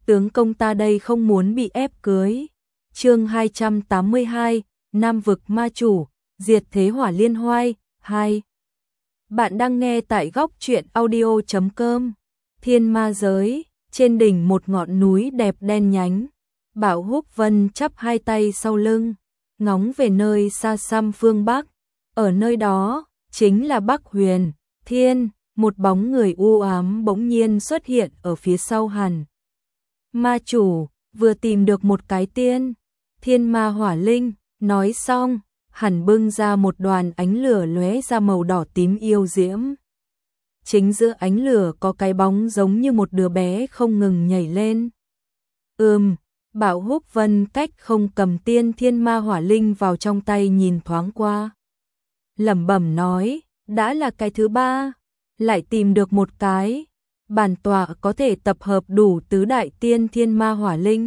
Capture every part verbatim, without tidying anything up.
tướng công ta đây không muốn bị ép cưới. Chương hai trăm tám mươi hai, Nam vực ma chủ, diệt thế hỏa liên hoai, hai. Bạn đang nghe tại góc truyện audio chấm com. Thiên ma giới, trên đỉnh một ngọn núi đẹp đen nhánh, Bảo Húc Vân chắp hai tay sau lưng, ngóng về nơi xa xăm phương Bắc. Ở nơi đó, chính là Bắc Huyền Thiên, một bóng người u ám bỗng nhiên xuất hiện ở phía sau hắn. Ma chủ, vừa tìm được một cái tiên, thiên ma hỏa linh, nói xong, hắn bưng ra một đoàn ánh lửa lóe ra màu đỏ tím yêu diễm. Chính giữa ánh lửa có cái bóng giống như một đứa bé không ngừng nhảy lên. Ừm, Bảo Húc Vân cách không cầm tiên thiên ma hỏa linh vào trong tay nhìn thoáng qua. Lẩm bẩm nói, đã là cái thứ ba, lại tìm được một cái. Bản tọa có thể tập hợp đủ tứ đại tiên thiên ma hỏa linh,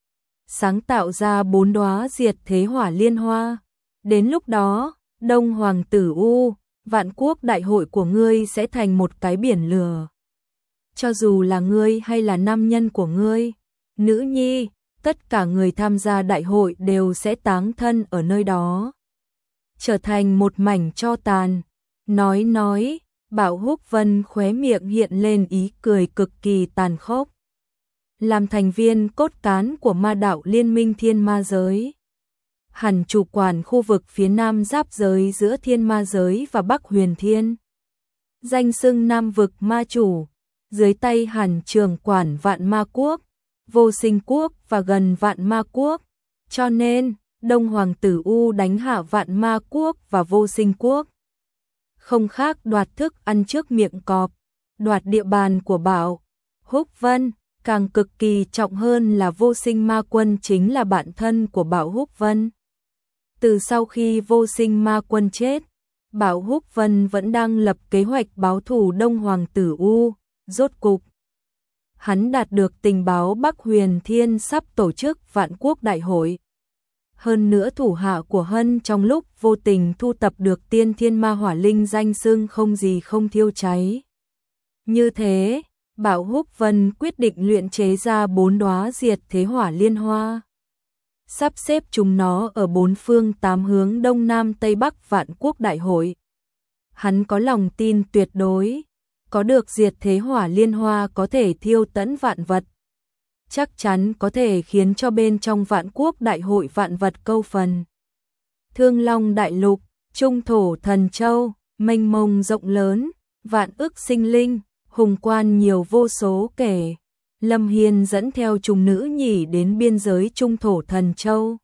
sáng tạo ra bốn đóa diệt thế hỏa liên hoa. Đến lúc đó, Đông Hoàng tử U, vạn quốc đại hội của ngươi sẽ thành một cái biển lửa. Cho dù là ngươi hay là nam nhân của ngươi, nữ nhi, tất cả người tham gia đại hội đều sẽ táng thân ở nơi đó, trở thành một mảnh tro tàn. Nói nói, Bảo Húc Vân khóe miệng hiện lên ý cười cực kỳ tàn khốc. Làm thành viên cốt cán của ma đạo liên minh thiên ma giới, hẳn chủ quản khu vực phía nam giáp giới giữa thiên ma giới và Bắc Huyền Thiên. Danh xưng Nam vực ma chủ, dưới tay hẳn trưởng quản vạn ma quốc, vô sinh quốc và gần vạn ma quốc. Cho nên, Đông Hoàng tử U đánh hạ vạn ma quốc và vô sinh quốc, không khác đoạt thức ăn trước miệng cọp, đoạt địa bàn của Bảo Húc Vân. Càng cực kỳ trọng hơn là vô sinh ma quân chính là bạn thân của Bảo Húc Vân. Từ sau khi vô sinh ma quân chết, Bảo Húc Vân vẫn đang lập kế hoạch báo thù Đông Hoàng tử U. Rốt cục, hắn đạt được tình báo Bắc Huyền Thiên sắp tổ chức vạn quốc đại hội. Hơn nữa thủ hạ của Hân trong lúc vô tình thu tập được tiên thiên ma hỏa linh danh xưng không gì không thiêu cháy. Như thế, Bảo Húc Vân quyết định luyện chế ra bốn đóa diệt thế hỏa liên hoa, sắp xếp chúng nó ở bốn phương tám hướng đông nam tây bắc vạn quốc đại hội. Hắn có lòng tin tuyệt đối, có được diệt thế hỏa liên hoa có thể thiêu tận vạn vật, chắc chắn có thể khiến cho bên trong vạn quốc đại hội vạn vật câu phần. Thương Long đại lục, trung thổ thần châu, mênh mông rộng lớn, vạn ức sinh linh, hùng quan nhiều vô số kể. Lâm Hiên dẫn theo chúng nữ nhỉ đến biên giới trung thổ thần châu.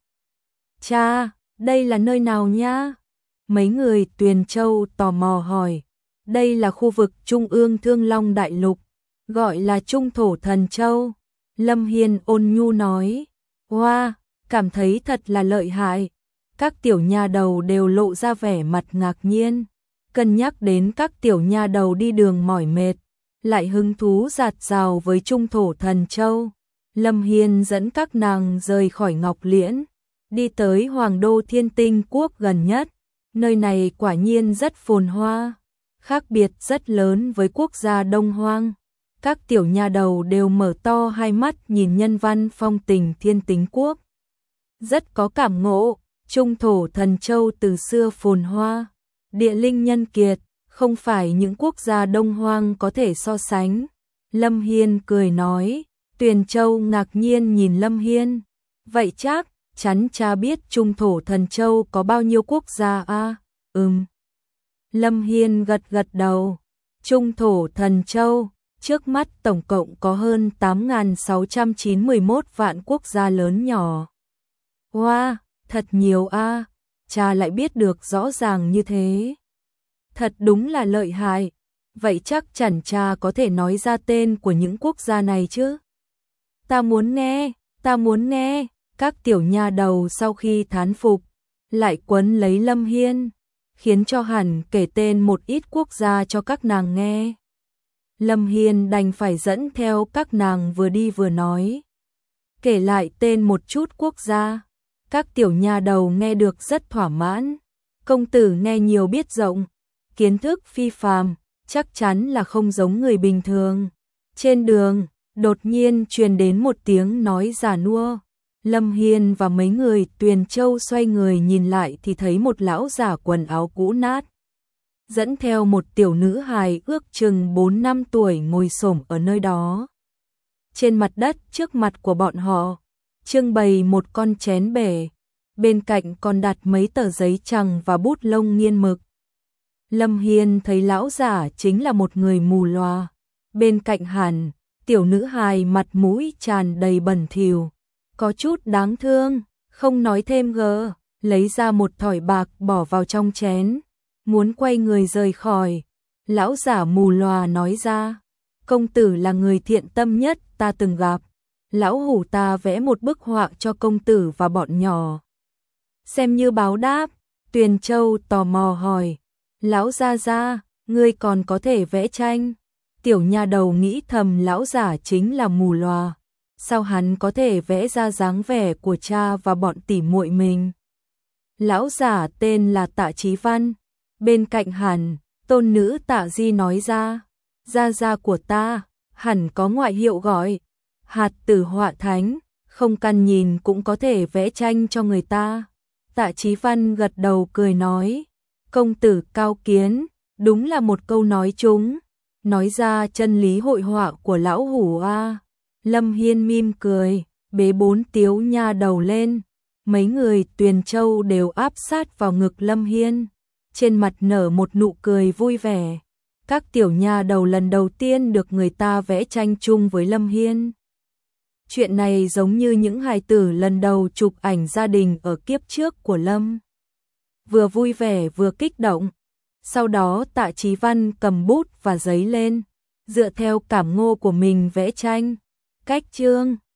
Cha, đây là nơi nào nha? Mấy người Tuyền Châu tò mò hỏi. Đây là khu vực trung ương Thương Long đại lục, gọi là trung thổ thần châu. Lâm Hiên ôn nhu nói. Wow, cảm thấy thật là lợi hại. Các tiểu nha đầu đều lộ ra vẻ mặt ngạc nhiên. Cân nhắc đến các tiểu nha đầu đi đường mỏi mệt, lại hứng thú dạt dào với trung thổ thần châu. Lâm Hiên dẫn các nàng rời khỏi Ngọc Liễn, đi tới Hoàng đô Thiên Tinh quốc gần nhất. Nơi này quả nhiên rất phồn hoa, khác biệt rất lớn với quốc gia Đông Hoang. Các tiểu nha đầu đều mở to hai mắt nhìn nhân văn phong tình Thiên Tinh quốc. Rất có cảm ngộ, trung thổ thần châu từ xưa phồn hoa, địa linh nhân kiệt, không phải những quốc gia Đông Hoang có thể so sánh. Lâm Hiên cười nói. Tuyền Châu ngạc nhiên nhìn Lâm Hiên. Vậy chắc chắn cha biết trung thổ thần châu có bao nhiêu quốc gia a? Ừm. Lâm Hiên gật gật đầu. Trung thổ thần châu, trước mắt tổng cộng có hơn tám nghìn sáu trăm chín mươi mốt vạn quốc gia lớn nhỏ. Wow, thật nhiều a, cha lại biết được rõ ràng như thế. Thật đúng là lợi hại. Vậy chắc chắn cha có thể nói ra tên của những quốc gia này chứ? Ta muốn nghe, ta muốn nghe. Các tiểu nha đầu sau khi thán phục, lại quấn lấy Lâm Hiên, khiến cho hẳn kể tên một ít quốc gia cho các nàng nghe. Lâm Hiên đành phải dẫn theo các nàng vừa đi vừa nói, kể lại tên một chút quốc gia. Các tiểu nha đầu nghe được rất thỏa mãn. Công tử nghe nhiều biết rộng, kiến thức phi phàm, chắc chắn là không giống người bình thường. Trên đường, Đột nhiên truyền đến một tiếng nói già nua. Lâm Hiên và mấy người Tuyền Châu xoay người nhìn lại thì thấy một lão già quần áo cũ nát, dẫn theo một tiểu nữ hài ước chừng bốn năm tuổi ngồi xổm ở nơi đó. Trên mặt đất trước mặt của bọn họ, trưng bày một con chén bể, bên cạnh còn đặt mấy tờ giấy chằng và bút lông nghiên mực. Lâm Hiên thấy lão giả chính là một người mù loà. Bên cạnh hẳn, tiểu nữ hài mặt mũi tràn đầy bẩn thỉu, có chút đáng thương, không nói thêm gờ, lấy ra một thỏi bạc bỏ vào trong chén, muốn quay người rời khỏi. Lão giả mù loà nói ra, công tử là người thiện tâm nhất ta từng gặp, lão hủ ta vẽ một bức họa cho công tử và bọn nhỏ, xem như báo đáp. Tuyền Châu tò mò hỏi, lão gia gia, ngươi còn có thể vẽ tranh? Tiểu nha đầu nghĩ thầm lão giả chính là mù loà, sao hắn có thể vẽ ra dáng vẻ của cha và bọn tỉ muội mình. Lão giả tên là Tạ Chí Văn. Bên cạnh hẳn, tôn nữ Tạ Di nói ra, gia gia của ta, hẳn có ngoại hiệu gọi hạt tử họa thánh, không cần nhìn cũng có thể vẽ tranh cho người ta. Tạ Chí Văn gật đầu cười nói, công tử cao kiến, đúng là một câu nói trúng, nói ra chân lý hội họa của lão hủ a. Lâm Hiên mỉm cười, bế bốn tiếu nha đầu lên, mấy người Tuyền Châu đều áp sát vào ngực Lâm Hiên, trên mặt nở một nụ cười vui vẻ. Các tiểu nha đầu lần đầu tiên được người ta vẽ tranh chung với Lâm Hiên. Chuyện này giống như những hài tử lần đầu chụp ảnh gia đình ở kiếp trước của Lâm. Vừa vui vẻ vừa kích động. Sau đó Tạ Chí Văn cầm bút và giấy lên, dựa theo cảm ngộ của mình vẽ tranh. Cách chương